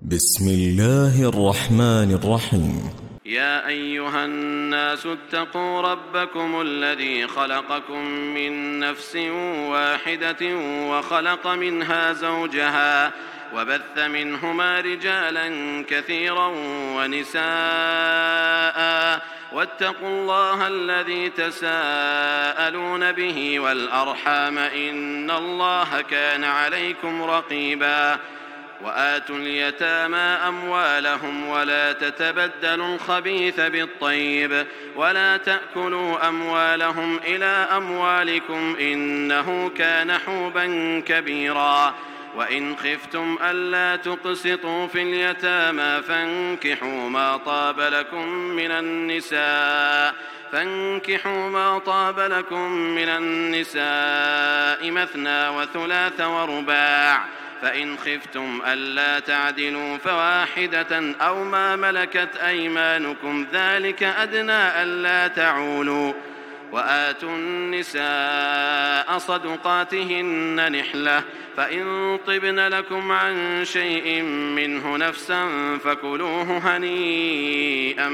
بسم الله الرحمن الرحيم. يا أيها الناس اتقوا ربكم الذي خلقكم من نفس واحدة وخلق منها زوجها وبث منهما رجالا كثيرا ونساء واتقوا الله الذي تساءلون به والأرحام إن الله كان عليكم رقيبا وآتوا اليتامى أموالهم ولا تتبدلوا الخبيث بالطيب ولا تأكلوا أموالهم إلى أموالكم إنه كان حوبا كبيرا وإن خفتم ألا تقسطوا في اليتامى فانكحوا ما طاب لكم من النساء مثنى وثلاث ورباع فإن خفتم ألا تعدلوا فواحدة أو ما ملكت أيمانكم ذلك أدنى ألا تعولوا وآتوا النساء صدقاتهن نحلة فإن طبن لكم عن شيء منه نفسا فكلوه هنيئا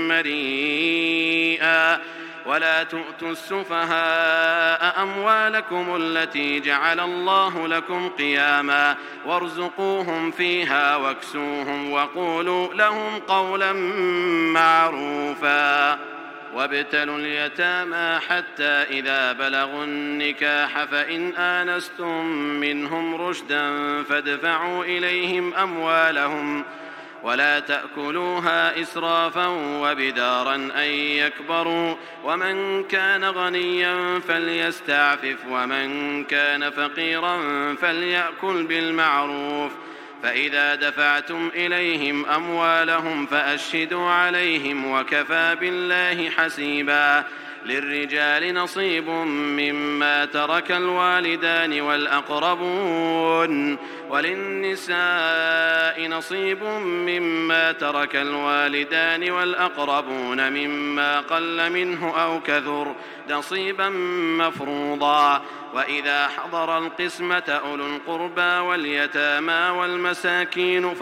مريئا ولا تؤتوا السفهاء أموالكم التي جعل الله لكم قياما وارزقوهم فيها واكسوهم وقولوا لهم قولا معروفا وابتلوا اليتامى حتى إذا بلغوا النكاح فإن آنستم منهم رشدا فادفعوا إليهم أموالهم ولا تأكلوها إسرافا وبدارا أن يكبروا ومن كان غنيا فليستعفف ومن كان فقيرا فليأكل بالمعروف فإذا دفعتم إليهم أموالهم فأشهدوا عليهم وكفى بالله حسيبا للرجال نصيب مما ترك الوالدان والأقربون وللنساء نصيب مما ترك الوالدان والأقربون مما قل منه أو كثر نصيبا مفروضا وإذا حضر القسمة أولو القربى واليتامى والمساكين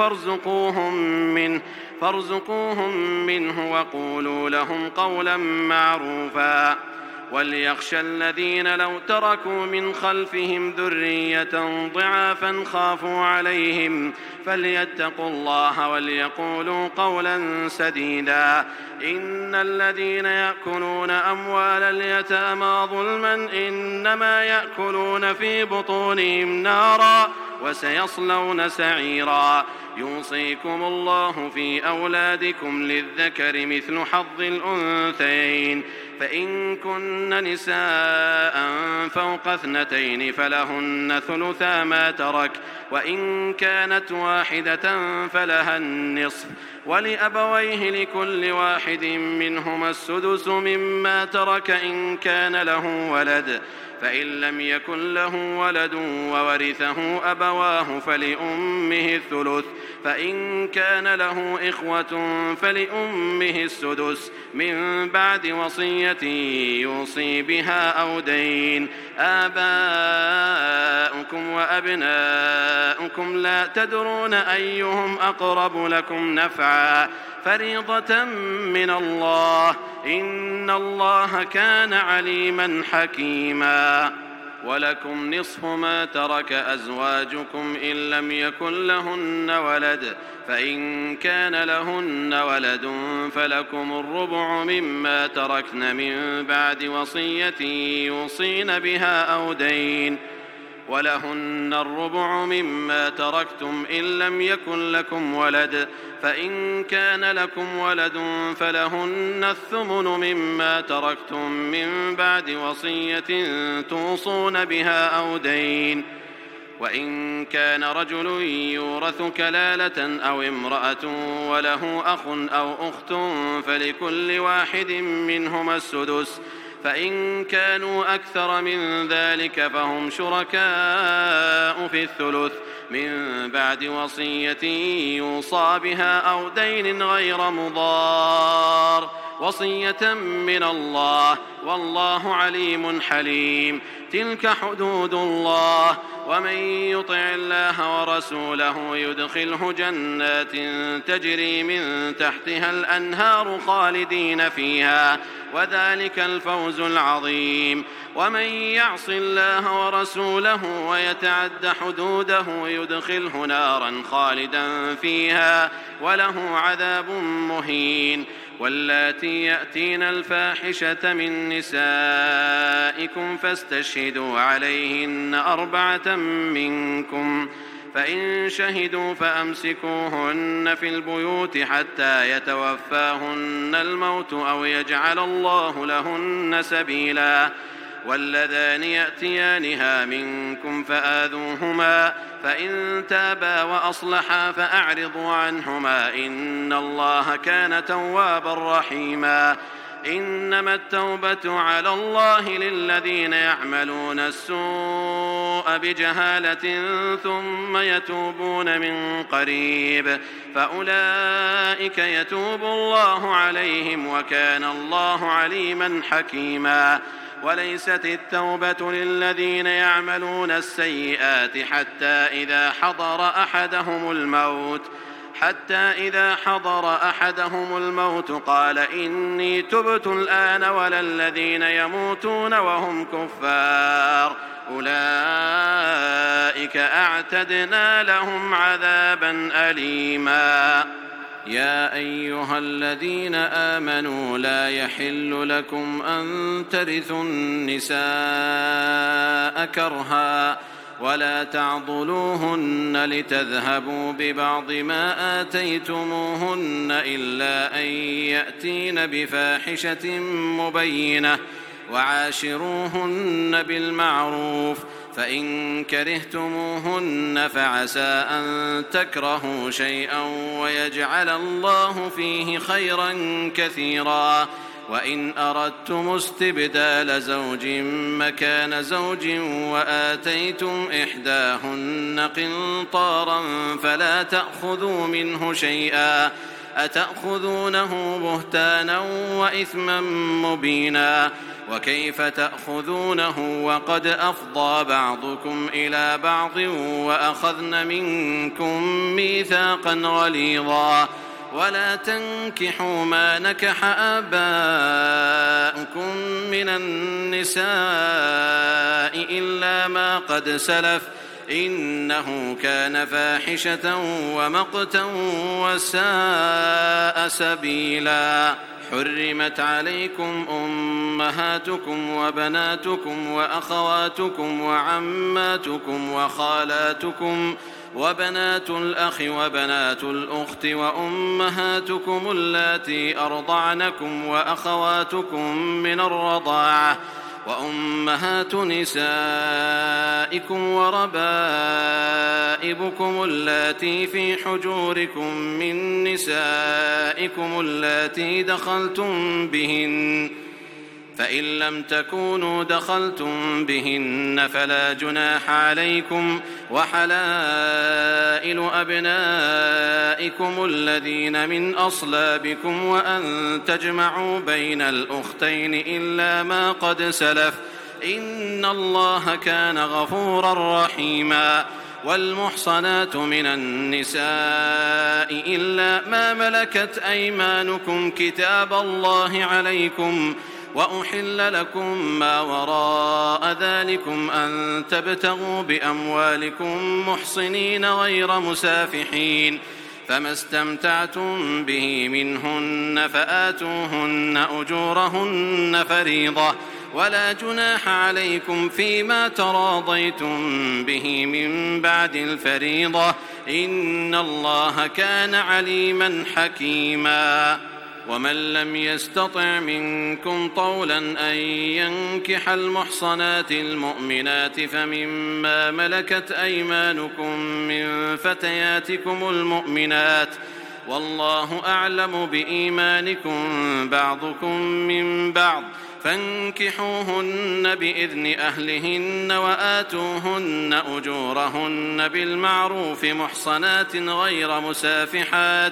فارزقوهم منه وقولوا لهم قولا معروفا وليخشى الذين لو تركوا من خلفهم ذرية ضعافا خافوا عليهم فليتقوا الله وليقولوا قولا سديدا إن الذين يأكلون أموال اليتامى ظلما إنما يأكلون في بطونهم نارا وسيصلون سعيرا يوصيكم الله في أولادكم للذكر مثل حظ الأنثيين فإن كن نساء فوق 2 فلهن ثلثا ما ترك وإن كانت واحدة فلها النصف ولأبويه لكل واحد منهما السدس مما ترك إن كان له ولد فإن لم يكن له ولد وورثه أبواه فلأمه الثلث فإن كان له إخوة فلأمه السدس من بعد وصية يوصي بها أو دين آباؤكم وأبناؤكم لا تدرون أيهم أقرب لكم نفعا فريضة من الله إن الله كان عليما حكيما ولكم نصف ما ترك أزواجكم إن لم يكن لهن ولد فإن كان لهن ولد فلكم الربع مما تركن من بعد وصية يوصين بها أو دين ولهن الربع مما تركتم إن لم يكن لكم ولد فإن كان لكم ولد فلهن الثمن مما تركتم من بعد وصية توصون بها أو دين وإن كان رجل يورث كلالة أو امرأة وله أخ أو أخت فلكل واحد منهما السدس فإن كانوا أكثر من ذلك فهم شركاء في الثلث من بعد وصية يوصى بها أو دين غير مضار وصية من الله، والله عليم حليم. تلك حدود الله، ومن يطع الله ورسوله يدخله جنات تجري من تحتها الأنهار خالدين فيها، وذلك الفوز العظيم. ومن يعص الله ورسوله ويتعد حدوده يدخله نارا خالدا فيها، وله عذاب مهين. واللاتي يأتين الفاحشة من نسائكم فاستشهدوا عليهن 4 منكم، فإن شهدوا فأمسكوهن في البيوت حتى يتوفاهن الموت أو يجعل الله لهن سبيلا. واللذان يأتيانها منكم فآذوهما، فإن تابا وأصلحا فأعرضوا عنهما، إن الله كان توابا رحيما. إنما التوبة على الله للذين يعملون السوء بجهالة ثم يتوبون من قريب، فأولئك يتوب الله عليهم، وكان الله عليما حكيما. وليست التوبة للذين يعملون السيئات حتى إذا حضر أحدهم الموت قال إني تبت الآن، ولا الذين يموتون وهم كفار، أولئك أعتدنا لهم عذابا أليما. يا أيها الذين آمنوا لا يحل لكم أن ترثوا النساء كرها، ولا تعضلوهن لتذهبوا ببعض ما آتيتموهن إلا أن يأتين بفاحشة مبينة، وعاشروهن بالمعروف، فإن كرهتموهن فعسى أن تكرهوا شيئا ويجعل الله فيه خيرا كثيرا. وإن أردتم استبدال زوج مكان زوج وآتيتم إحداهن قنطارا فلا تأخذوا منه شيئا، أتأخذونه بهتانا وإثما مبينا، وكيف تأخذونه وقد أفضى بعضكم إلى بعض وأخذن منكم ميثاقا غليظا. ولا تنكحوا ما نكح آباؤكم من النساء إلا ما قد سلف، إنه كان فاحشة ومقتا وساء سبيلا. حرمت عليكم أمهاتكم وبناتكم وأخواتكم وعماتكم وخالاتكم وبنات الأخ وبنات الأخت وأمهاتكم اللاتي أرضعنكم وأخواتكم من الرضاعة وأمهات نسائكم وربائبكم اللاتي في حجوركم من نسائكم اللاتي دخلتم بهن، فإن لم تكونوا دخلتم بهن فلا جناح عليكم، وحلائل أبنائكم الذين من أصلابكم، وأن تجمعوا بين الأختين إلا ما قد سلف، إن الله كان غفورا رحيما. والمحصنات من النساء إلا ما ملكت أيمانكم كتاب الله عليكم، وأحل لكم ما وراء ذلكم أن تبتغوا بأموالكم محصنين غير مسافحين، فما استمتعتم به منهن فآتوهن أجورهن فريضة، ولا جناح عليكم فيما تراضيتم به من بعد الفريضة، إن الله كان عليما حكيما. ومن لم يستطع منكم طولا أن ينكح المحصنات المؤمنات فمما ملكت أيمانكم من فتياتكم المؤمنات، والله أعلم بإيمانكم بعضكم من بعض، فانكحوهن بإذن أهلهن وآتوهن أجورهن بالمعروف محصنات غير مسافحات،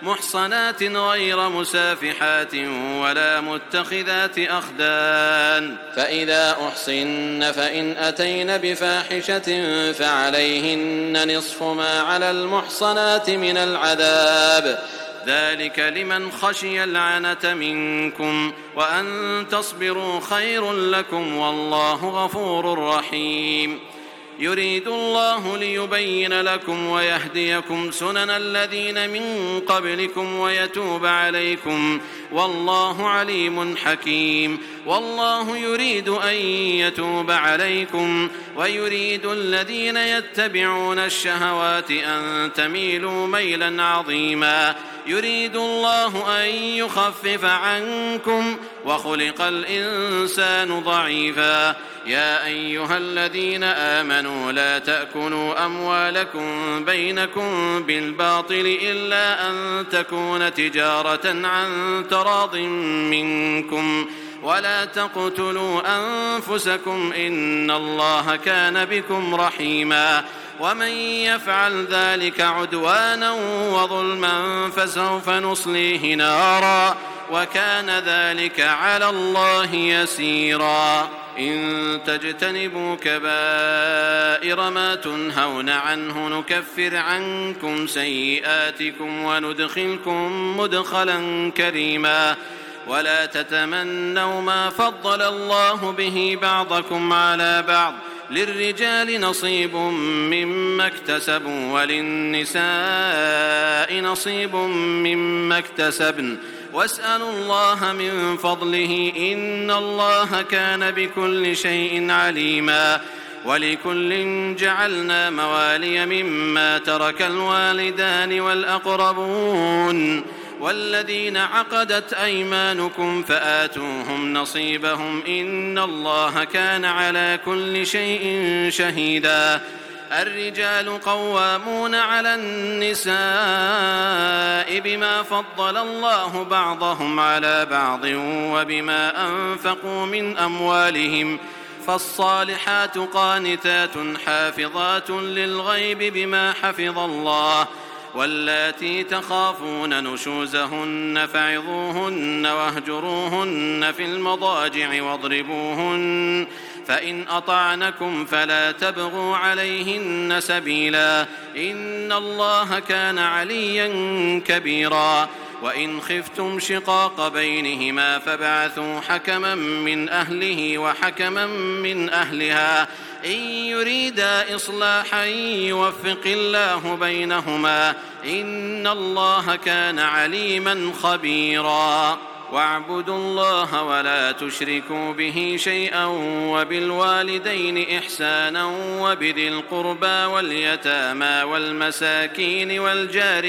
محصنات غير مسافحات ولا متخذات أخدان. فإذا أحصن فإن أتين بفاحشة فعليهن نصف ما على المحصنات من العذاب، ذلك لمن خشي العنة منكم، وأن تصبروا خير لكم والله غفور رحيم. يريد الله ليبين لكم ويهديكم سنن الذين من قبلكم ويتوب عليكم، والله عليم حكيم. والله يريد أن يتوب عليكم ويريد الذين يتبعون الشهوات أن تميلوا ميلا عظيما. يريد الله أن يخفف عنكم وخلق الإنسان ضعيفا. يا أيها الذين آمنوا لا تأكلوا أموالكم بينكم بالباطل إلا أن تكون تجارة عن تراض منكم، ولا تقتلوا أنفسكم إن الله كان بكم رحيما. ومن يفعل ذلك عدوانا وظلما فسوف نصليه نارا وكان ذلك على الله يسيرا. إن تجتنبوا كبائر ما تنهون عنه نكفر عنكم سيئاتكم وندخلكم مدخلا كريما. ولا تتمنوا ما فضل الله به بعضكم على بعض، للرجال نصيب مما اكتسبوا وللنساء نصيب مما اكتسبن، واسألوا الله من فضله إن الله كان بكل شيء عليما. ولكل جعلنا موالي مما ترك الوالدان والأقربون والذين عقدت أيمانكم فآتوهم نصيبهم إن الله كان على كل شيء شهيدا. الرجال قوامون على النساء بما فضل الله بعضهم على بعض وبما أنفقوا من أموالهم، فالصالحات قانتات حافظات للغيب بما حفظ الله. واللاتي تخافون نشوزهن فعظوهن واهجروهن في المضاجع واضربوهن، فإن أطعنكم فلا تبغوا عليهن سبيلا إن الله كان عليا كبيرا. وإن خفتم شقاق بينهما فابعثوا حكما من أهله وحكما من أهلها إن يريدا إصلاحا يوفق الله بينهما إن الله كان عليما خبيرا. واعبدوا الله ولا تشركوا به شيئا وبالوالدين إحسانا وبذي القربى واليتامى والمساكين والجار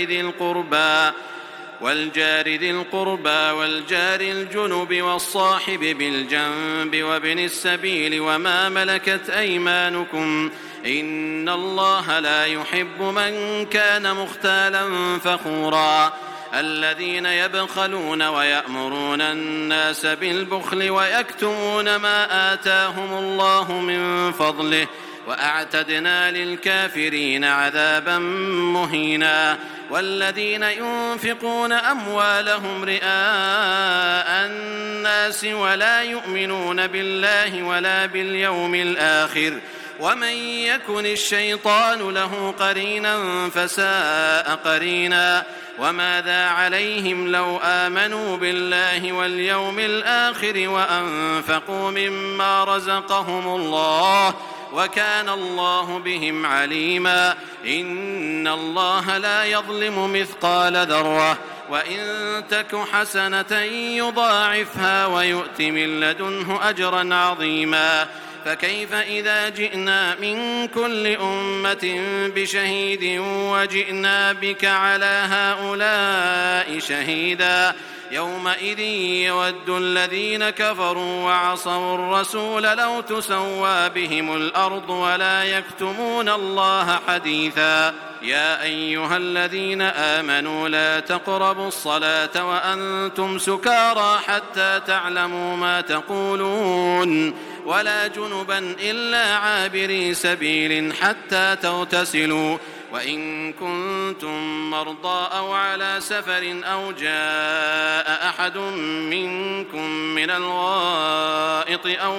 ذي القربى والجار الجنب والصاحب بالجنب وابن السبيل وما ملكت أيمانكم إن الله لا يحب من كان مختالا فخورا. الذين يبخلون ويأمرون الناس بالبخل ويكتمون ما آتاهم الله من فضله وأعتدنا للكافرين عذابا مهينا. والذين ينفقون أموالهم رئاء الناس ولا يؤمنون بالله ولا باليوم الآخر ومن يكن الشيطان له قرينا فساء قرينا. وماذا عليهم لو آمنوا بالله واليوم الآخر وأنفقوا مما رزقهم الله وكان الله بهم عليما. إن الله لا يظلم مثقال ذرة وإن تك حسنة يضاعفها ويؤت من لدنه أجرا عظيما. فكيف إذا جئنا من كل أمة بشهيد وجئنا بك على هؤلاء شهيدا يومئذ يود الذين كفروا وعصوا الرسول لو تسوى بهم الأرض ولا يكتمون الله حديثا. يا أيها الذين آمنوا لا تقربوا الصلاة وأنتم سكارى حتى تعلموا ما تقولون ولا جنبا إلا عابري سبيل حتى تغتسلوا وإن كنتم مرضى أو على سفر أو جاء أحد منكم من الغائط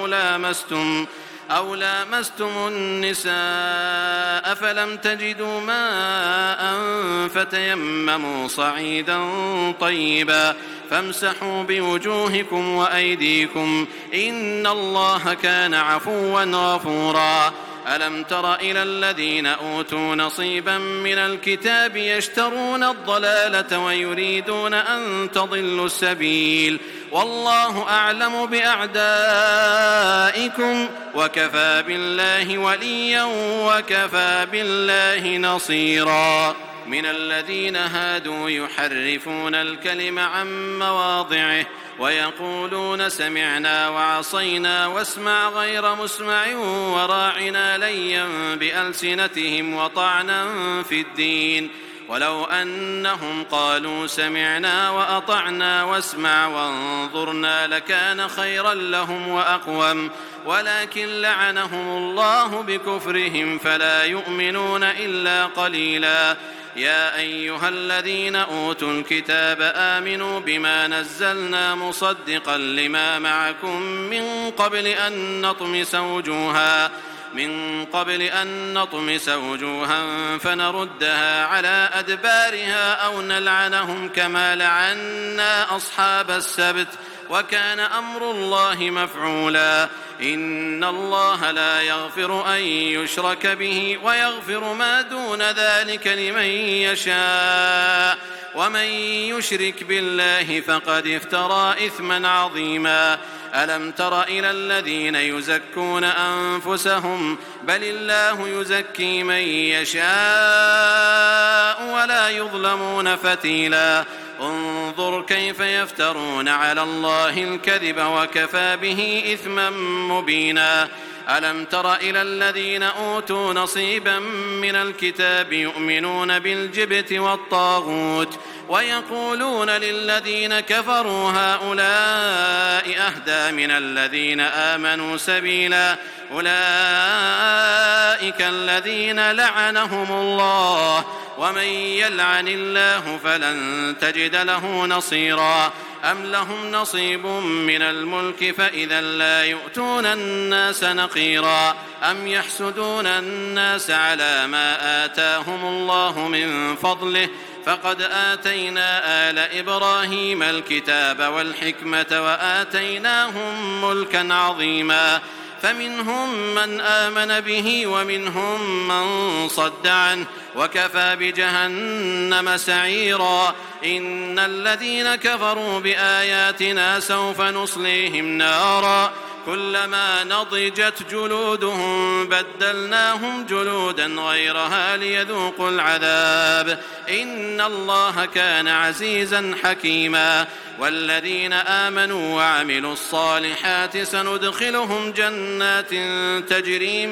أو لامستم النساء فلم تجدوا ماء فتيمموا صعيدا طيبا فامسحوا بوجوهكم وأيديكم إن الله كان عفوا غفورا. ألم تر إلى الذين أوتوا نصيبا من الكتاب يشترون الضلالة ويريدون أن تضلوا السبيل والله أعلم بأعدائكم وكفى بالله وليا وكفى بالله نصيرا. من الذين هادوا يحرفون الكلم عن مواضعه ويقولون سمعنا وعصينا واسمع غير مسمع وراعنا ليا بألسنتهم وطعنا في الدين ولو أنهم قالوا سمعنا وأطعنا واسمع وانظرنا لكان خيرا لهم وأقوم ولكن لعنهم الله بكفرهم فلا يؤمنون إلا قليلا. يا أيها الذين أوتوا الكتاب آمنوا بما نزلنا مصدقا لما معكم من قبل أن نطمس وجوها فنردها على أدبارها أو نلعنهم كما لعنا أصحاب السبت وكان أمر الله مفعولا. إن الله لا يغفر أن يشرك به ويغفر ما دون ذلك لمن يشاء ومن يشرك بالله فقد افترى إثما عظيما. ألم تر إلى الذين يزكون أنفسهم بل الله يزكي من يشاء ولا يظلمون فتيلا. انظر كيف يفترون على الله الكذب وكفى به إثما مبينا. ألم تر إلى الذين أوتوا نصيبا من الكتاب يؤمنون بالجبت والطاغوت ويقولون للذين كفروا هؤلاء أهدى من الذين آمنوا سبيلا. أولئك الذين لعنهم الله ومن يلعن الله فلن تجد له نصيرا. أم لهم نصيب من الملك فإذا لا يؤتون الناس نقيرا. أم يحسدون الناس على ما آتاهم الله من فضله فقد آتينا آل إبراهيم الكتاب والحكمة وآتيناهم ملكا عظيما. فمنهم من آمن به ومنهم من صد عنه وكفى بجهنم سعيرا. إن الذين كفروا بآياتنا سوف نصليهم نارا كلما نضجت جلودهم بدلناهم جلودا غيرها ليذوقوا العذاب إن الله كان عزيزا حكيما. والذين آمنوا وعملوا الصالحات سندخلهم جنات تجري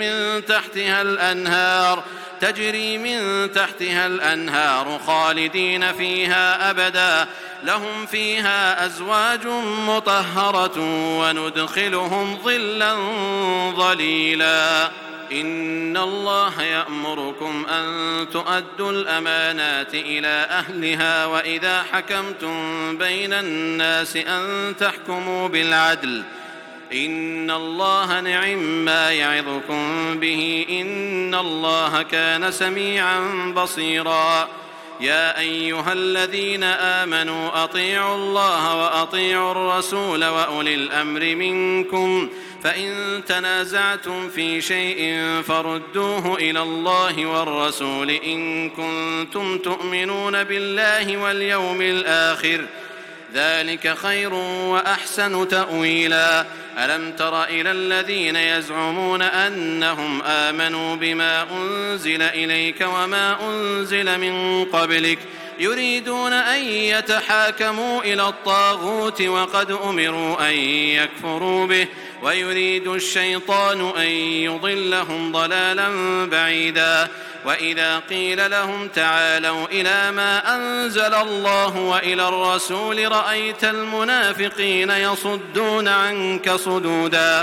من تحتها الأنهار خالدين فيها أبدا لهم فيها أزواج مطهرة وندخلهم ظلا ظليلا. إن الله يأمركم أن تؤدوا الأمانات إلى أهلها وإذا حكمتم بين الناس أن تحكموا بالعدل إن الله نعم يعظكم به إن الله كان سميعا بصيرا. يا أيها الذين آمنوا أطيعوا الله وأطيعوا الرسول وأولي الأمر منكم فإن تنازعتم في شيء فردوه إلى الله والرسول إن كنتم تؤمنون بالله واليوم الآخر ذلك خير وأحسن تأويلا. ألم تر إلى الذين يزعمون أنهم آمنوا بما أنزل إليك وما أنزل من قبلك يريدون أن يتحاكموا إلى الطاغوت وقد أمروا أن يكفروا به ويريد الشيطان أن يضلهم ضلالا بعيدا. وإذا قيل لهم تعالوا إلى ما أنزل الله وإلى الرسول رأيت المنافقين يصدون عنك صدودا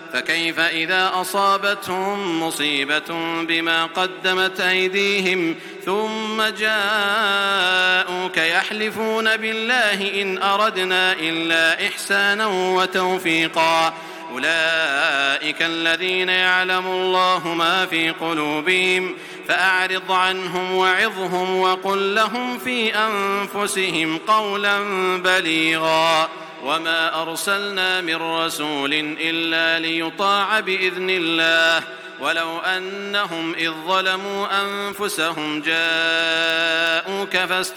فكيف إذا أصابتهم مصيبة بما قدمت أيديهم ثم جاءوك يحلفون بالله إن أردنا إلا إحسانا وتوفيقا أولئك الذين يعلم الله ما في قلوبهم فأعرض عنهم وعظهم وقل لهم في أنفسهم قولا بليغا وما أرسلنا من رسول إلا ليطاع بإذن الله ولو أنهم إذ ظلموا أنفسهم جاءوك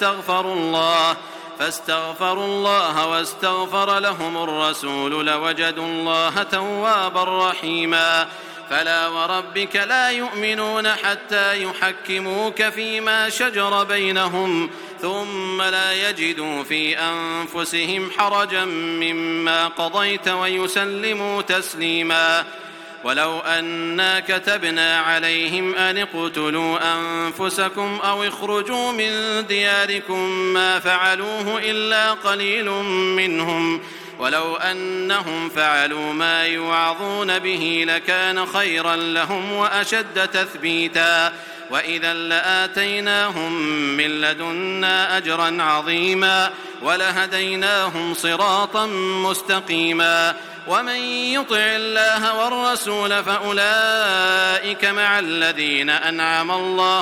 فاستغفروا الله واستغفر لهم الرسول لوجدوا الله توابا رحيما فلا وربك لا يؤمنون حتى يحكموك فيما شجر بينهم ثم لا يجدوا في أنفسهم حرجا مما قضيت ويسلموا تسليما ولو أنا كتبنا عليهم أن اقتلوا أنفسكم أو اخرجوا من دياركم ما فعلوه إلا قليل منهم ولو أنهم فعلوا ما يوعظون به لكان خيرا لهم وأشد تثبيتا وإذا لآتيناهم من لدنا أجرا عظيما ولهديناهم صراطا مستقيما ومن يطع الله والرسول فأولئك مع الذين أنعم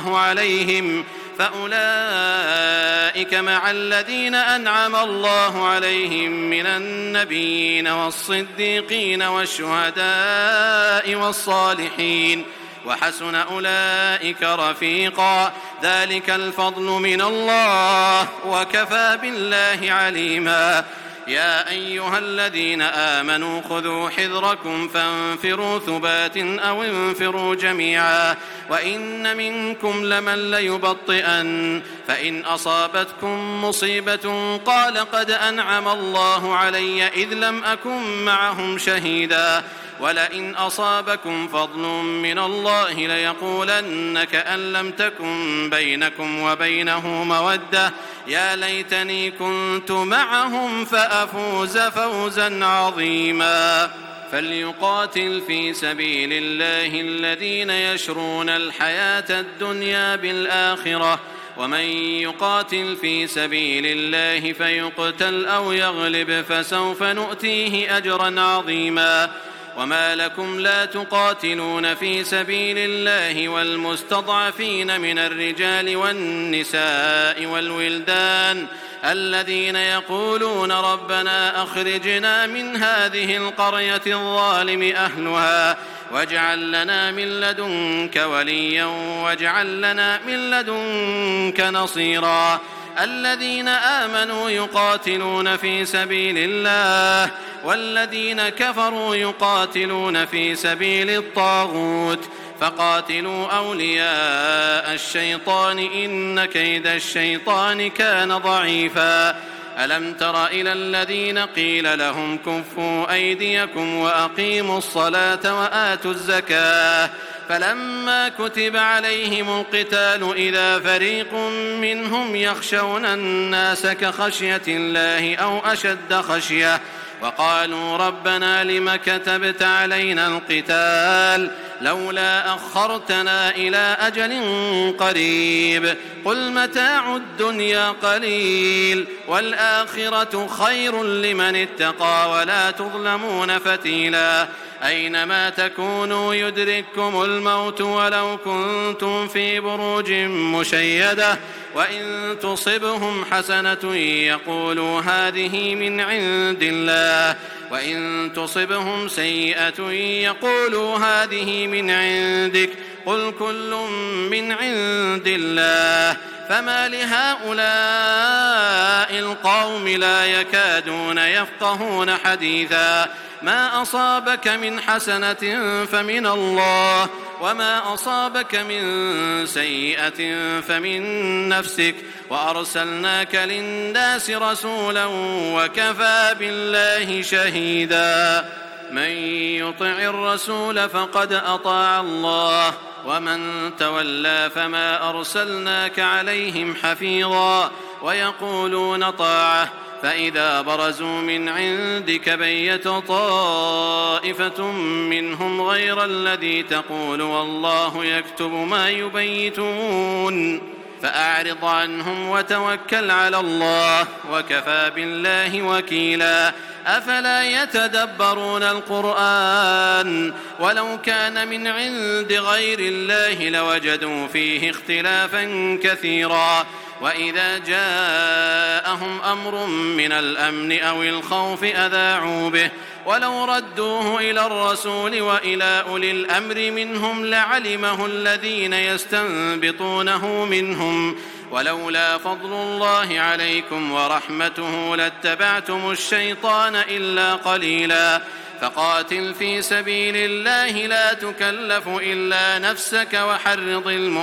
الله عليهم من النبيين والصديقين والشهداء والصالحين وحسن أولئك رفيقا ذلك الفضل من الله وكفى بالله عليما يا أيها الذين آمنوا خذوا حذركم فانفروا ثبات أو انفروا جميعا وإن منكم لمن ليبطئن فإن أصابتكم مصيبة قال قد أنعم الله علي إذ لم أكن معهم شهيدا ولئن أصابكم فضل من الله ليقولن كأن لم تكن بينكم وبينه مودة يا ليتني كنت معهم فأفوز فوزا عظيما فليقاتل في سبيل الله الذين يشرون الحياة الدنيا بالآخرة ومن يقاتل في سبيل الله فيقتل أو يغلب فسوف نؤتيه أجرا عظيما وما لكم لا تقاتلون في سبيل الله والمستضعفين من الرجال والنساء والولدان الذين يقولون ربنا أخرجنا من هذه القرية الظالم أهلها واجعل لنا من لدنك وليا واجعل لنا من لدنك نصيرا الذين آمنوا يقاتلون في سبيل الله والذين كفروا يقاتلون في سبيل الطاغوت فقاتلوا أولياء الشيطان إن كيد الشيطان كان ضعيفا ألم تر إلى الذين قيل لهم كفوا أيديكم وأقيموا الصلاة وآتوا الزكاة فلما كتب عليهم القتال إذا فريق منهم يخشون الناس كخشية الله أو أشد خشية وقالوا ربنا لم كتبت علينا القتال لولا أخرتنا إلى أجل قريب قل متاع الدنيا قليل والآخرة خير لمن اتقى ولا تظلمون فتيلا أينما تكونوا يدرككم الموت ولو كنتم في بروج مشيدة وإن تصبهم حسنة يقولوا هذه من عند الله وإن تصبهم سيئة يقولوا هذه من عندك قل كل من عند الله فما لهؤلاء القوم لا يكادون يفقهون حديثا ما أصابك من حسنة فمن الله وما أصابك من سيئة فمن نفسك وأرسلناك للناس رسولا وكفى بالله شهيدا من يطع الرسول فقد أطاع الله ومن تولى فما أرسلناك عليهم حفيظا ويقولون طاعة فإذا برزوا من عندك بيت طائفة منهم غير الذي تقول والله يكتب ما يبيتون فأعرض عنهم وتوكل على الله وكفى بالله وكيلا. أفلا يتدبرون القرآن ولو كان من عند غير الله لوجدوا فيه اختلافا كثيرا. وإذا جاءهم أمر من الأمن أو الخوف أذاعوا به ولو ردوه إلى الرسول وإلى أولي الأمر منهم لعلمه الذين يستنبطونه منهم ولولا فضل الله عليكم ورحمته لاتبعتم الشيطان إلا قليلا. فقاتل في سبيل الله لا تكلف إلا نفسك وحرض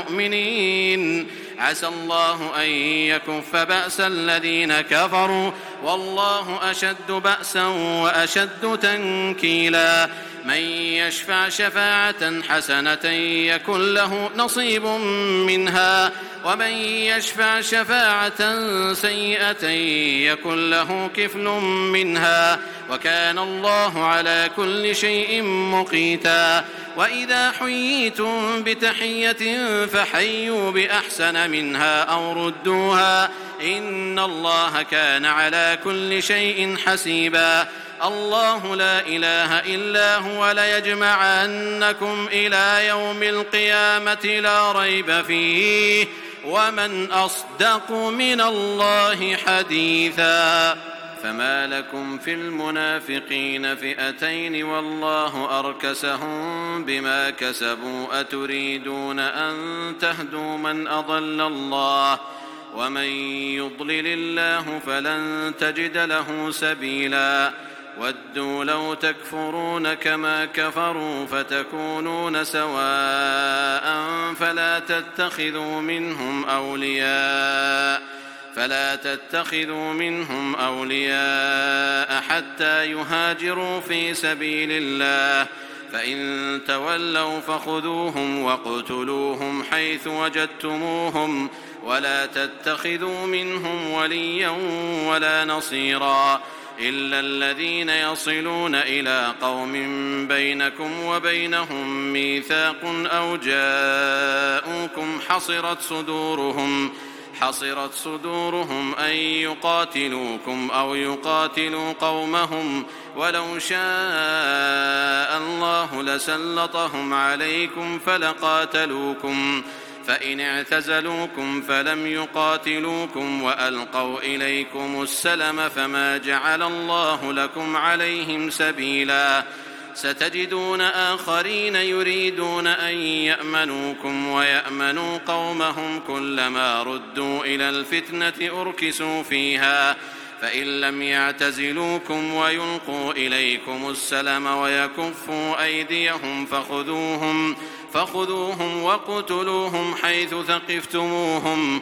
المؤمنين عسى الله أن يكف بأس الذين كفروا والله أشد بأسا وأشد تنكيلا. من يشفع شفاعة حسنة يكن له نصيب منها ومن يشفع شفاعة سيئة يكن له كفل منها وكان الله على كل شيء مقيتا. وإذا حييتم بتحية فحيوا بأحسن منها أو ردوها إن الله كان على كل شيء حسيبا. الله لا إله إلا هو ليجمعنكم إلى يوم القيامة لا ريب فيه ومن أصدق من الله حديثا. فما لكم في المنافقين فئتين والله أركسهم بما كسبوا أتريدون أن تهدوا من أضل الله ومن يضلل الله فلن تجد له سبيلا. ودوا لو تكفرون كما كفروا فتكونون سواء فلا تتخذوا منهم أولياء حتى يهاجروا في سبيل الله فإن تولوا فخذوهم واقتلوهم حيث وجدتموهم ولا تتخذوا منهم وليا ولا نصيرا إلا الذين يصلون إلى قوم بينكم وبينهم ميثاق أو جاءوكم حصرت صدورهم أن يقاتلوكم أو يقاتلوا قومهم ولو شاء الله لسلطهم عليكم فلقاتلوكم فإن اعتزلوكم فلم يقاتلوكم وألقوا إليكم السلم فما جعل الله لكم عليهم سبيلا. ستجدون آخرين يريدون أن يأمنوكم ويأمنوا قومهم كلما ردوا إلى الفتنة أركسوا فيها فإن لم يعتزلوكم ويلقوا إليكم السلم ويكفوا أيديهم فخذوهم واقتلوهم حيث ثقفتموهم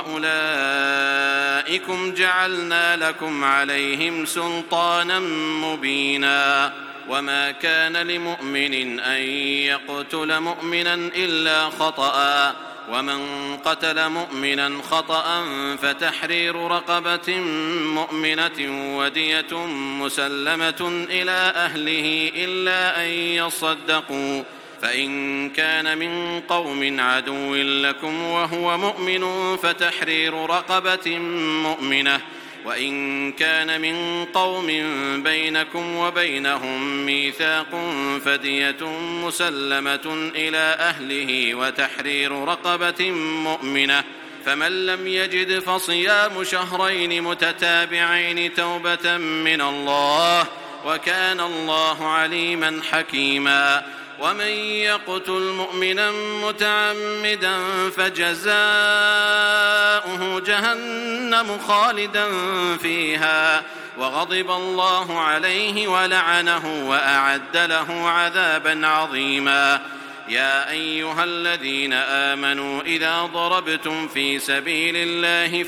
وأولئكم جعلنا لكم عليهم سلطانا مبينا. وما كان لمؤمن أن يقتل مؤمنا إلا خطأ ومن قتل مؤمنا خطأ فتحرير رقبة مؤمنة ودية مسلمة إلى أهله إلا أن يصدقوا فإن كان من قوم عدو لكم وهو مؤمن فتحرير رقبة مؤمنة وإن كان من قوم بينكم وبينهم ميثاق فدية مسلمة إلى أهله وتحرير رقبة مؤمنة فمن لم يجد فصيام شهرين متتابعين توبة من الله وكان الله عليما حكيما. ومن يقتل مؤمنا متعمدا فجزاؤه جهنم خالدا فيها وغضب الله عليه ولعنه وأعد له عذابا عظيما. يا أيها الذين آمنوا إذا ضربتم في سبيل الله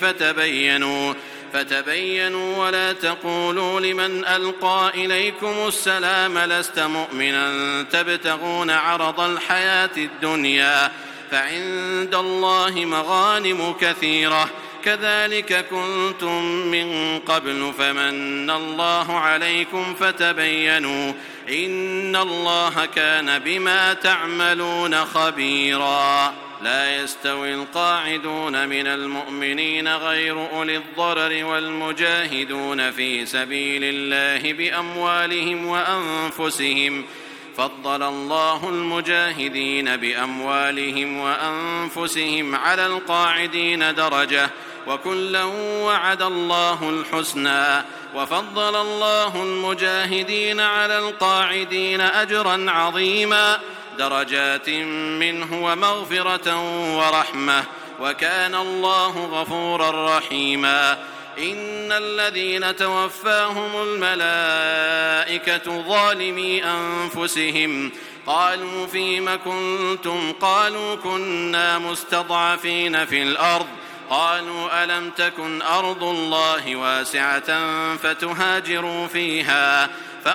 فتبينوا ولا تقولوا لمن ألقى إليكم السلام لست مؤمنا تبتغون عرض الحياة الدنيا فعند الله مغانم كثيرة كذلك كنتم من قبل فمن الله عليكم فتبينوا إن الله كان بما تعملون خبيرا. لا يستوي القاعدون من المؤمنين غير أولي الضرر والمجاهدون في سبيل الله بأموالهم وأنفسهم، فضل الله المجاهدين بأموالهم وأنفسهم على القاعدين درجة، وكلا وعد الله الحسنى، وفضل الله المجاهدين على القاعدين أجرا عظيما، درجات منه ومغفرة ورحمة، وكان الله غفورا رحيما. إن الذين توفاهم الملائكة ظالمي أنفسهم قالوا فيم كنتم؟ قالوا كنا مستضعفين في الأرض. قالوا ألم تكن أرض الله واسعة فتهاجروا فيها؟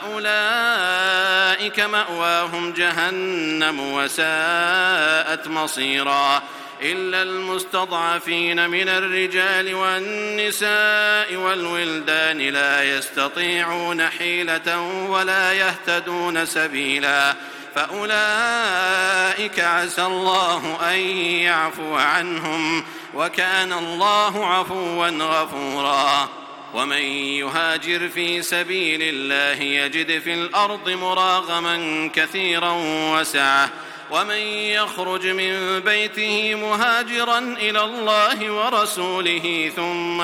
فأولئك مأواهم جهنم وساءت مصيرا. إلا المستضعفين من الرجال والنساء والولدان لا يستطيعون حيلة ولا يهتدون سبيلا، فأولئك عسى الله أن يعفو عنهم، وكان الله عفوا غفورا. ومن يهاجر في سبيل الله يجد في الأرض مراغما كثيرا وسعة، ومن يخرج من بيته مهاجرا إلى الله ورسوله ثم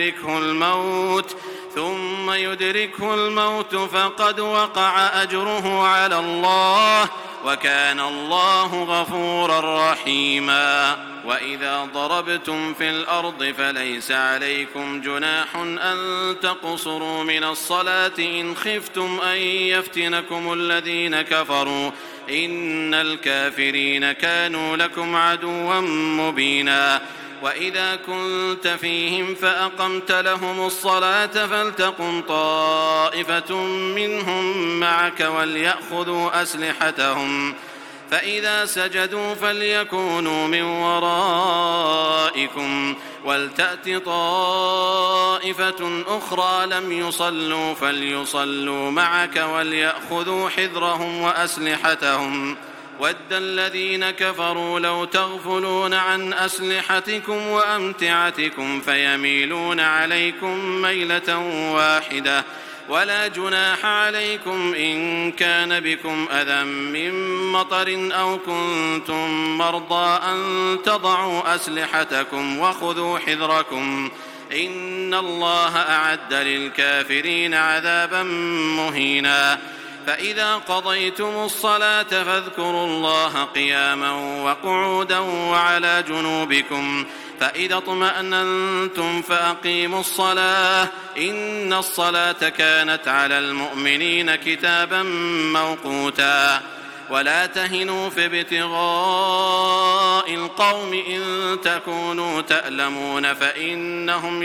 يدركه الموت فقد وقع أجره على الله، وكان الله غفورا رحيما. وإذا ضربتم في الأرض فليس عليكم جناح أن تقصروا من الصلاة إن خفتم أن يفتنكم الذين كفروا، إن الكافرين كانوا لكم عدوا مبينا. وإذا كنت فيهم فأقمت لهم الصلاة فلتقم طائفة منهم معك وليأخذوا أسلحتهم، فإذا سجدوا فليكونوا من ورائكم ولتأت طائفة أخرى لم يصلوا فليصلوا معك وليأخذوا حذرهم وأسلحتهم. ود الذين كفروا لو تغفلون عن أسلحتكم وأمتعتكم فيميلون عليكم ميلة واحدة، ولا جناح عليكم إن كان بكم أذى من مطر أو كنتم مرضى أن تضعوا أسلحتكم وخذوا حذركم، إن الله أعد للكافرين عذابا مهينا. فإذا قضيتم الصلاة فاذكروا الله قياما وقعودا وعلى جنوبكم، فإذا اطمأننتم فأقيموا الصلاة إن الصلاة كانت على المؤمنين كتابا موقوتا. ولا تهنوا في ابتغاء القوم إن تكونوا تألمون فإنهم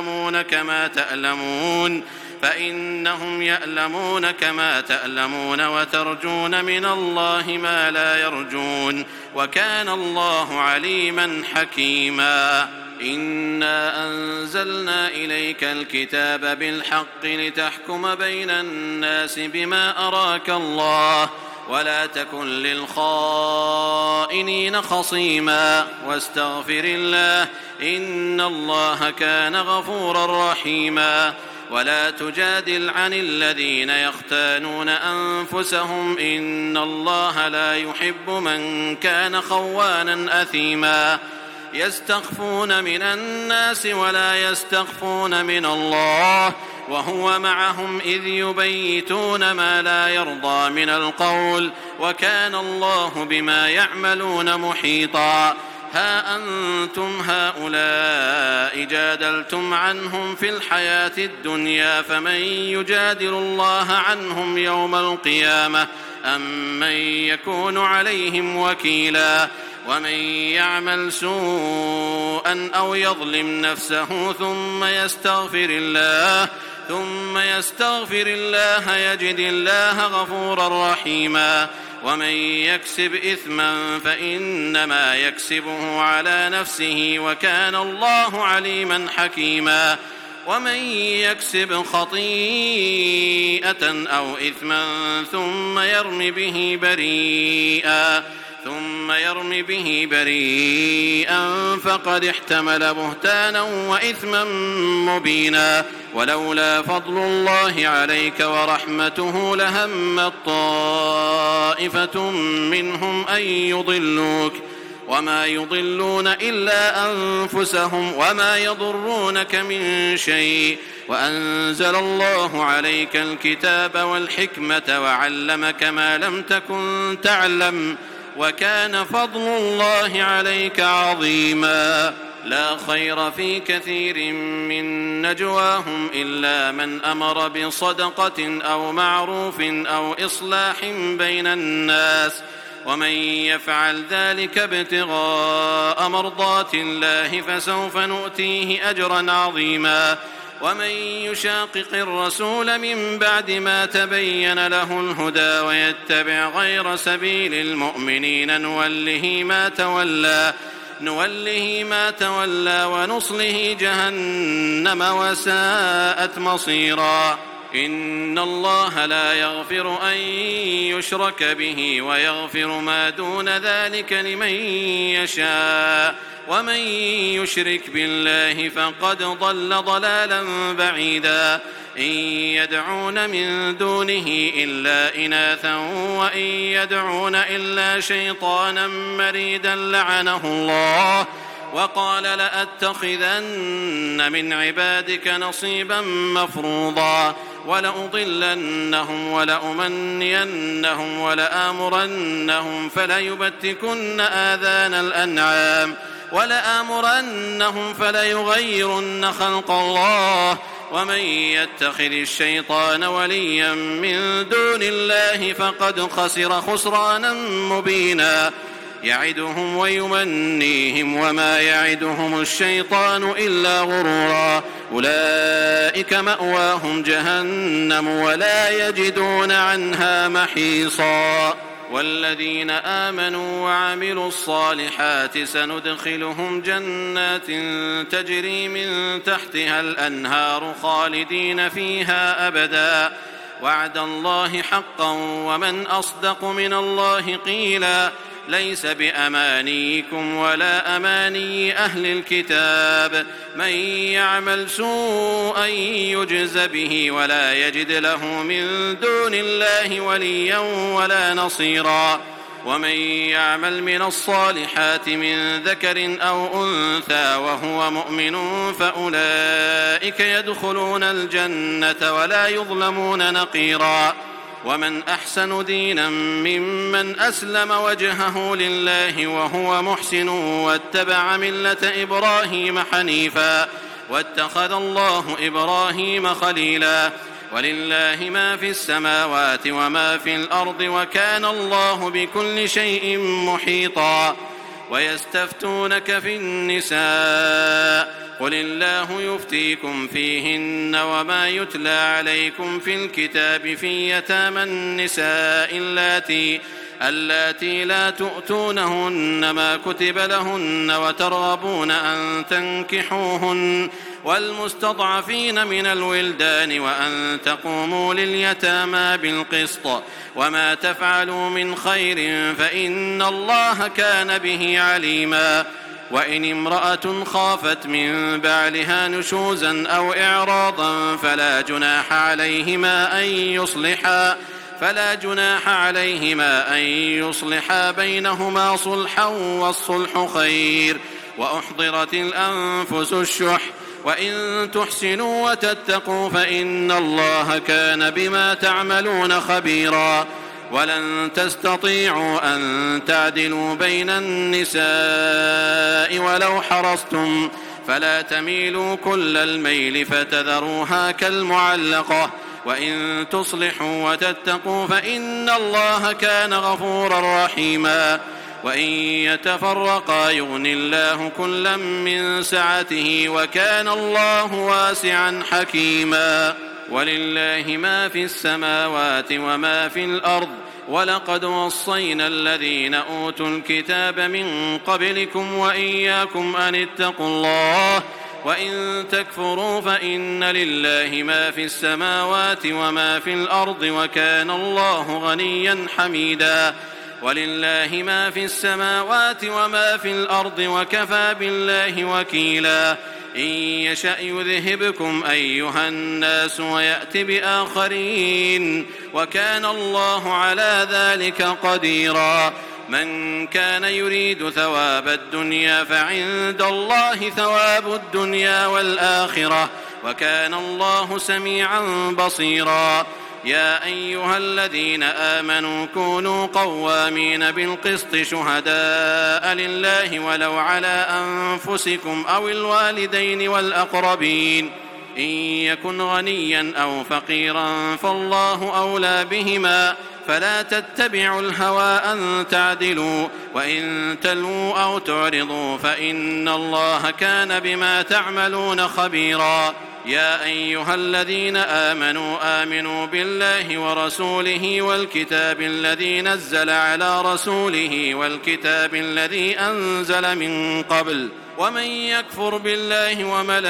يألمون كما تألمون وترجون من الله ما لا يرجون، وكان الله عليما حكيما. إنا أنزلنا إليك الكتاب بالحق لتحكم بين الناس بما أراك الله، ولا تكن للخائنين خصيما، واستغفر الله إن الله كان غفورا رحيما. ولا تجادل عن الذين يختانون أنفسهم إن الله لا يحب من كان خوانا أثيما. يستخفون من الناس ولا يستخفون من الله وهو معهم إذ يبيتون ما لا يرضى من القول، وكان الله بما يعملون محيطا. ها أنتم هؤلاء جادلتم عنهم في الحياة الدنيا فمن يجادل الله عنهم يوم القيامة أم من يكون عليهم وكيلا. ومن يعمل سوءا أو يظلم نفسه ثم يستغفر الله يجد الله غفورا رحيما. ومن يكسب إثما فإنما يكسبه على نفسه وكان الله عليما حكيما ومن يكسب خطيئة أو إثما ثم يرم به بريئا فقد احتمل بهتانا وإثما مبينا ولولا فضل الله عليك ورحمته لهمت طائفة منهم أن يضلوك وما يضلون إلا أنفسهم وما يضرونك من شيء وأنزل الله عليك الكتاب والحكمة وعلمك ما لم تكن تعلم وكان فضل الله عليك عظيما لا خير في كثير من نجواهم إلا من أمر بصدقة أو معروف أو إصلاح بين الناس ومن يفعل ذلك ابتغاء مرضات الله فسوف نؤتيه أجرا عظيما ومن يشاقق الرسول من بعد ما تبين له الهدى ويتبع غير سبيل المؤمنين نوله ما تولى ونصله جهنم وساءت مصيرا إن الله لا يغفر أن يشرك به ويغفر ما دون ذلك لمن يشاء ومن يشرك بالله فقد ضل ضلالا بعيدا إن يدعون من دونه إلا إناثا وإن يدعون إلا شيطانا مريدا لعنه الله وقال لأتخذن من عبادك نصيبا مفروضا ولأضلنهم ولأمنينهم ولآمرنهم فليبتكن آذان الأنعام ولآمرنهم فليغيرن خلق الله ومن يتخذ الشيطان وليا من دون الله فقد خسر خسرانا مبينا يعدهم ويمنيهم وما يعدهم الشيطان إلا غرورا أولئك مأواهم جهنم ولا يجدون عنها محيصا والذين آمنوا وعملوا الصالحات سندخلهم جنات تجري من تحتها الأنهار خالدين فيها أبدا وعد الله حقا ومن أصدق من الله قيلا ليس بأمانيكم ولا أماني أهل الكتاب من يعمل سوءا يجز به ولا يجد له من دون الله وليا ولا نصيرا ومن يعمل من الصالحات من ذكر أو أنثى وهو مؤمن فأولئك يدخلون الجنة ولا يظلمون نقيرا ومن أحسن دينا ممن أسلم وجهه لله وهو محسن واتبع ملة إبراهيم حنيفا واتخذ الله إبراهيم خليلا ولله ما في السماوات وما في الأرض وكان الله بكل شيء محيطا ويستفتونك في النساء قل الله يفتيكم فيهن وما يتلى عليكم في الكتاب في يتامى النساء اللاتي لا تؤتونهن ما كتب لهن وترغبون أن تنكحوهن والمستضعفين من الولدان وأن تقوموا لليتامى بالقسط وما تفعلوا من خير فإن الله كان به عليما وإن امرأة خافت من بعلها نشوزا أو إعراضا فلا جناح عليهما أن يصلحا بينهما صلحا والصلح خير وأحضرت الأنفس الشح وإن تحسنوا وتتقوا فإن الله كان بما تعملون خبيرا ولن تستطيعوا أن تعدلوا بين النساء ولو حرصتم فلا تميلوا كل الميل فتذروها كالمعلقة وإن تصلحوا وتتقوا فإن الله كان غفورا رحيما وإن يتفرقا يغن الله كلا من سعته وكان الله واسعا حكيما ولله ما في السماوات وما في الأرض ولقد وصينا الذين أوتوا الكتاب من قبلكم وإياكم أن اتقوا الله وإن تكفروا فإن لله ما في السماوات وما في الأرض وكان الله غنيا حميدا ولله ما في السماوات وما في الأرض وكفى بالله وكيلا إن يشأ يذهبكم أيها الناس ويأت بآخرين وكان الله على ذلك قديرا من كان يريد ثواب الدنيا فعند الله ثواب الدنيا والآخرة وكان الله سميعا بصيرا يا أيها الذين آمنوا كونوا قوامين بالقسط شهداء لله ولو على أنفسكم أو الوالدين والأقربين إن يكن غنيا أو فقيرا فالله أولى بهما فلا تتبعوا الهوى أن تعدلوا وإن تلووا أو تعرضوا فإن الله كان بما تعملون خبيرا يا أيها الذين آمنوا بالله ورسوله والكتاب الذي نزل على رسوله والكتاب الذي أنزل من قبل ومن يكفر بالله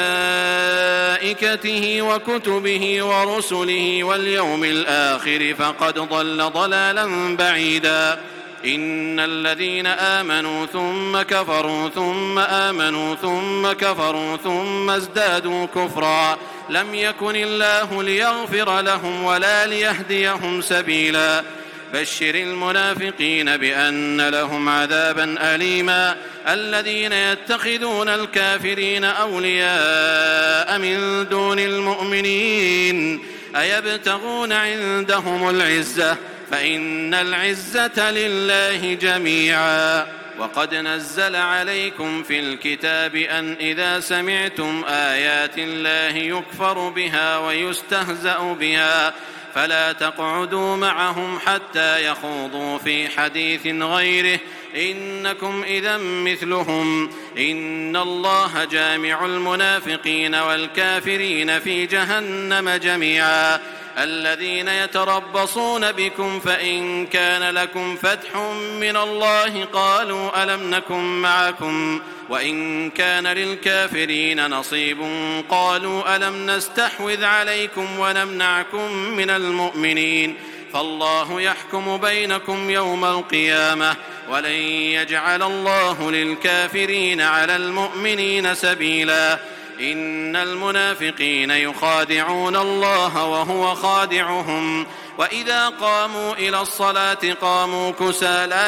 وملائكته وكتبه ورسله واليوم الآخر فقد ضل ضلالا بعيدا إن الذين آمنوا ثم كفروا ثم آمنوا ثم كفروا ثم ازدادوا كفرا لم يكن الله ليغفر لهم ولا ليهديهم سبيلا بشر المنافقين بأن لهم عذابا أليما الذين يتخذون الكافرين أولياء من دون المؤمنين أيبتغون عندهم العزة فإن العزة لله جميعا وقد نزل عليكم في الكتاب أن إذا سمعتم آيات الله يكفر بها ويستهزأ بها فلا تقعدوا معهم حتى يخوضوا في حديث غيره إنكم إذا مثلهم إن الله جامع المنافقين والكافرين في جهنم جميعا الذين يتربصون بكم فإن كان لكم فتح من الله قالوا ألم نكن معكم وإن كان للكافرين نصيب قالوا ألم نستحوذ عليكم ونمنعكم من المؤمنين فالله يحكم بينكم يوم القيامة ولن يجعل الله للكافرين على المؤمنين سبيلا إن المنافقين يخادعون الله وهو خادعهم وإذا قاموا إلى الصلاة قاموا كسى لا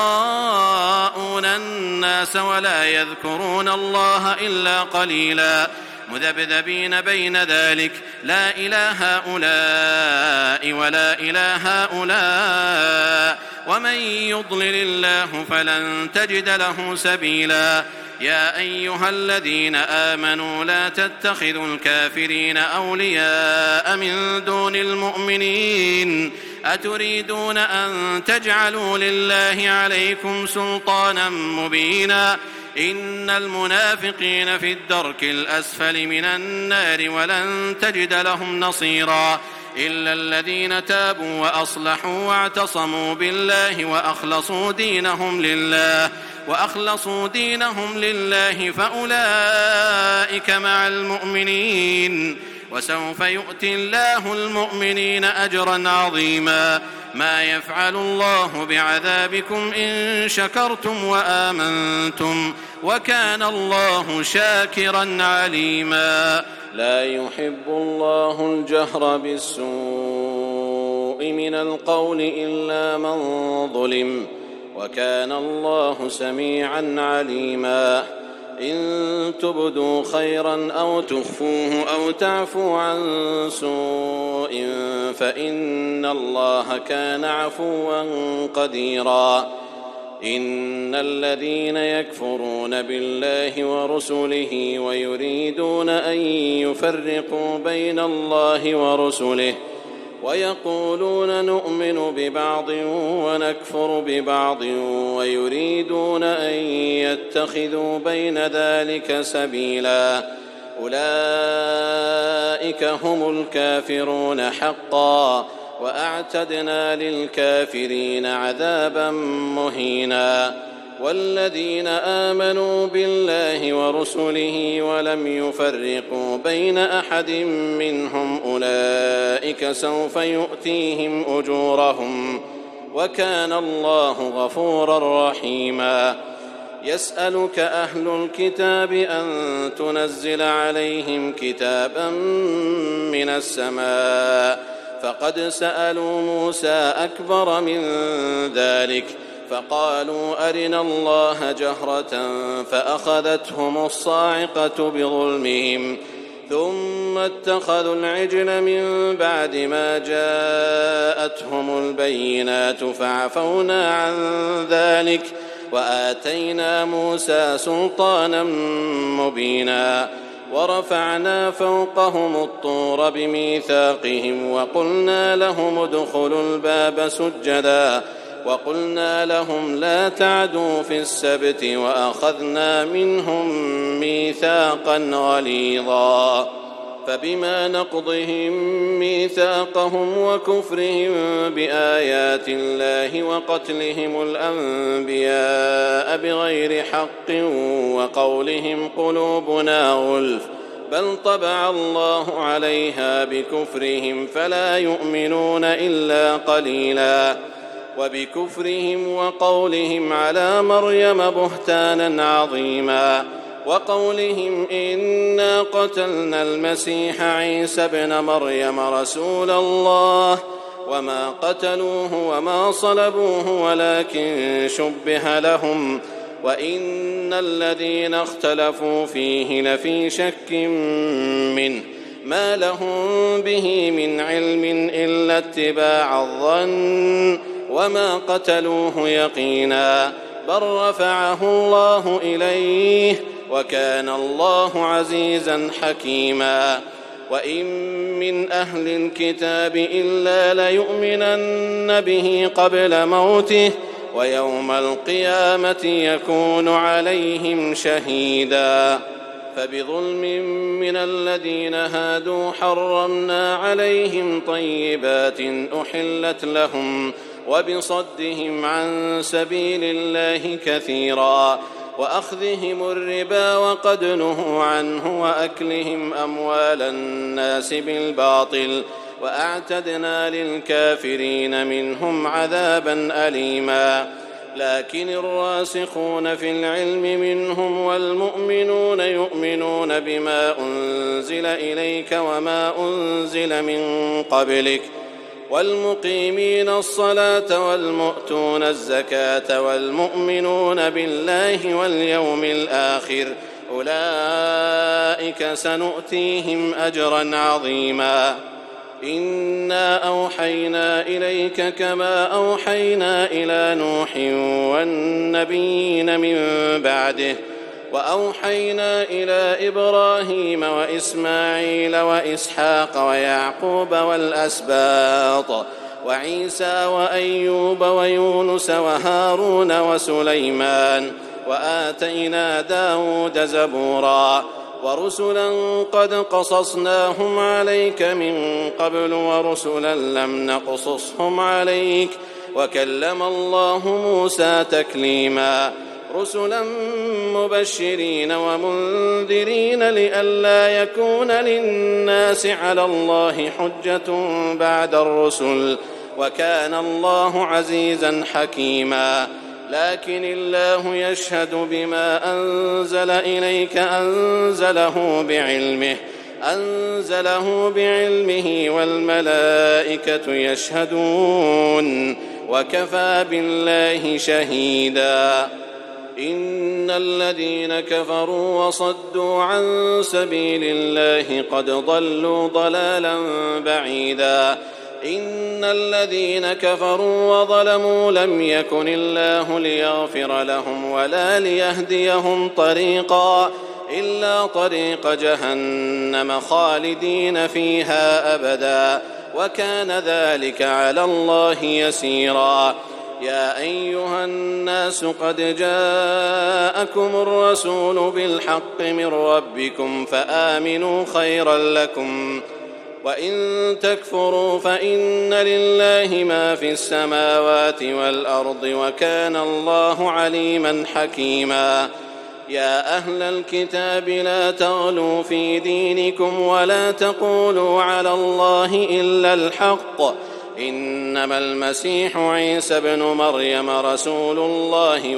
يراءون الناس ولا يذكرون الله إلا قليلا مذبذبين بين ذلك لا إله هؤلاء ولا إله هؤلاء ومن يضلل الله فلن تجد له سبيلا يا أيها الذين آمنوا لا تتخذوا الكافرين أولياء من دون المؤمنين أتريدون أن تجعلوا لله عليكم سلطانا مبينا إن المنافقين في الدرك الأسفل من النار ولن تجد لهم نصيرا إلا الذين تابوا وأصلحوا واعتصموا بالله وأخلصوا دينهم لله فأولئك مع المؤمنين وسوف يؤتي الله المؤمنين أجرا عظيما ما يفعل الله بعذابكم إن شكرتم وآمنتم وكان الله شاكرا عليما لا يحب الله الجهر بالسوء من القول إلا من ظلم وكان الله سميعا عليما إن تبدوا خيرا أو تخفوه أو تعفوا عن سوء فإن الله كان عفوا قديرا إن الذين يكفرون بالله ورسله ويريدون أن يفرقوا بين الله ورسله ويقولون نؤمن ببعض ونكفر ببعض ويريدون أن يتخذوا بين ذلك سبيلا أولئك هم الكافرون حقا وأعتدنا للكافرين عذابا مهينا. والذين آمنوا بالله ورسله ولم يفرقوا بين أحد منهم أولئك سوف يؤتيهم أجورهم وكان الله غفورا رحيما. يسألك أهل الكتاب أن تنزل عليهم كتابا من السماء فقد سألوا موسى أكبر من ذلك فقالوا أرنا الله جهرة فأخذتهم الصاعقة بظلمهم ثم اتخذوا العجل من بعد ما جاءتهم البينات فعفونا عن ذلك وآتينا موسى سلطانا مبينا. ورفعنا فوقهم الطور بميثاقهم وقلنا لهم ادخلوا الباب سجدا وقلنا لهم لا تعدوا في السبت وأخذنا منهم ميثاقا غليظا. فبما نقضهم ميثاقهم وكفرهم بآيات الله وقتلهم الأنبياء بغير حق وقولهم قلوبنا غلف بل طبع الله عليها بكفرهم فلا يؤمنون إلا قليلا. وبكفرهم وقولهم على مريم بهتانا عظيما وقولهم إنا قتلنا المسيح عيسى ابن مريم رسول الله وما قتلوه وما صلبوه ولكن شبه لهم وإن الذين اختلفوا فيه لفي شك منه ما لهم به من علم إلا اتباع الظن وما قتلوه يقينا بل رفعه الله إليه وكان الله عزيزا حكيما. وإن من أهل الكتاب إلا ليؤمنن به قبل موته ويوم القيامة يكون عليهم شهيدا. فبظلم من الذين هادوا حرمنا عليهم طيبات أحلت لهم وبصدهم عن سبيل الله كثيرا وأخذهم الربا وقد نهوا عنه وأكلهم أموال الناس بالباطل وأعتدنا للكافرين منهم عذابا أليما. لكن الراسخون في العلم منهم والمؤمنون يؤمنون بما أنزل إليك وما أنزل من قبلك والمقيمين الصلاة والمؤتون الزكاة والمؤمنون بالله واليوم الآخر أولئك سنؤتيهم أجرا عظيما. إنا أوحينا إليك كما أوحينا إلى نوح والنبيين من بعده وأوحينا إلى إبراهيم وإسماعيل وإسحاق ويعقوب والأسباط وعيسى وأيوب ويونس وهارون وسليمان وآتينا داود زبورا ورسلا قد قصصناهم عليك من قبل ورسلا لم نقصصهم عليك وكلم الله موسى تكليما. رسلا مبشرين ومنذرين لئلا يكون للناس على الله حجة بعد الرسل وكان الله عزيزا حكيما. لكن الله يشهد بما أنزل إليك أنزله بعلمه والملائكة يشهدون وكفى بالله شهيدا. إن الذين كفروا وصدوا عن سبيل الله قد ضلوا ضلالا بعيدا. إن الذين كفروا وظلموا لم يكن الله ليغفر لهم ولا ليهديهم طريقا إلا طريق جهنم خالدين فيها أبدا وكان ذلك على الله يسيرا. يا أيها الناس قد جاءكم الرسول بالحق من ربكم فآمنوا خيرا لكم وإن تكفروا فإن لله ما في السماوات والأرض وكان الله عليما حكيما. يا أهل الكتاب لا تغلوا في دينكم ولا تقولوا على الله إلا الحق إنما المسيح عيسى ابن مريم رسول الله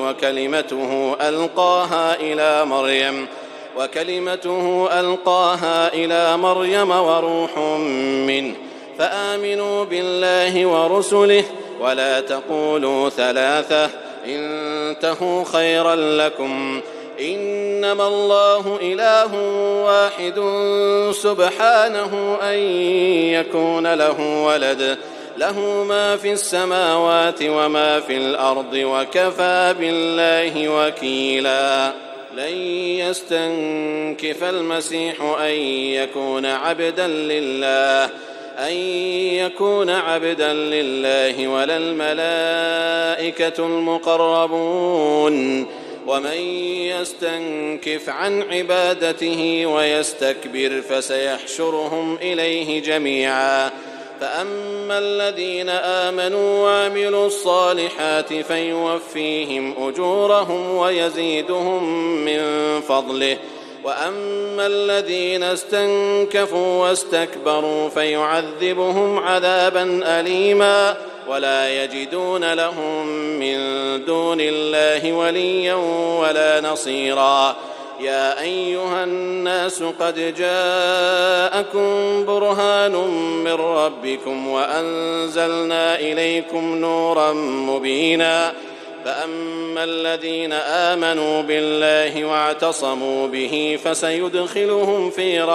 وكلمته ألقاها إلى مريم وروح منه فآمنوا بالله ورسله ولا تقولوا ثلاثة انتهوا خيرا لكم إنما الله إله واحد سبحانه أن يكون له ولد له ما في السماوات وما في الأرض وكفى بالله وكيلا. لن يستنكف المسيح أن يكون عبدا لله ولا الملائكة المقربون ومن يستنكف عن عبادته ويستكبر فسيحشرهم إليه جميعا. فأما الذين آمنوا وعملوا الصالحات فيوفيهم أجورهم ويزيدهم من فضله وأما الذين استنكفوا واستكبروا فيعذبهم عذابا أليما ولا يجدون لهم من دون الله وليا ولا نصيرا. يا أيها الناس قد جاءكم برهان من ربكم وأنزلنا إليكم نورا مبينا. فأما الذين آمنوا بالله واعتصموا به فسيدخلهم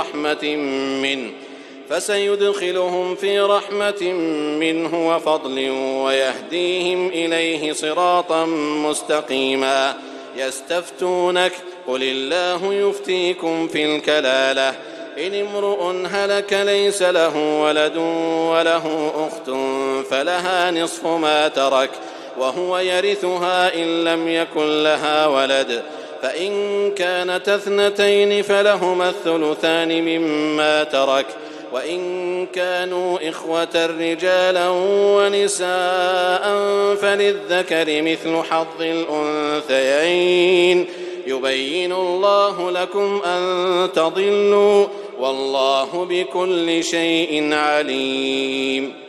في رحمة منه وفضل ويهديهم إليه صراطا مستقيما. يستفتونك قل الله يفتيكم في الكلالة إن امرؤ هلك ليس له ولد وله أخت فلها نصف ما ترك وهو يرثها إن لم يكن لها ولد فإن كانت اثنتين فلهما الثلثان مما ترك وإن كانوا إخوة رجالا ونساء فللذكر مثل حظ الأنثيين يبين الله لكم أن تضلوا والله بكل شيء عليم.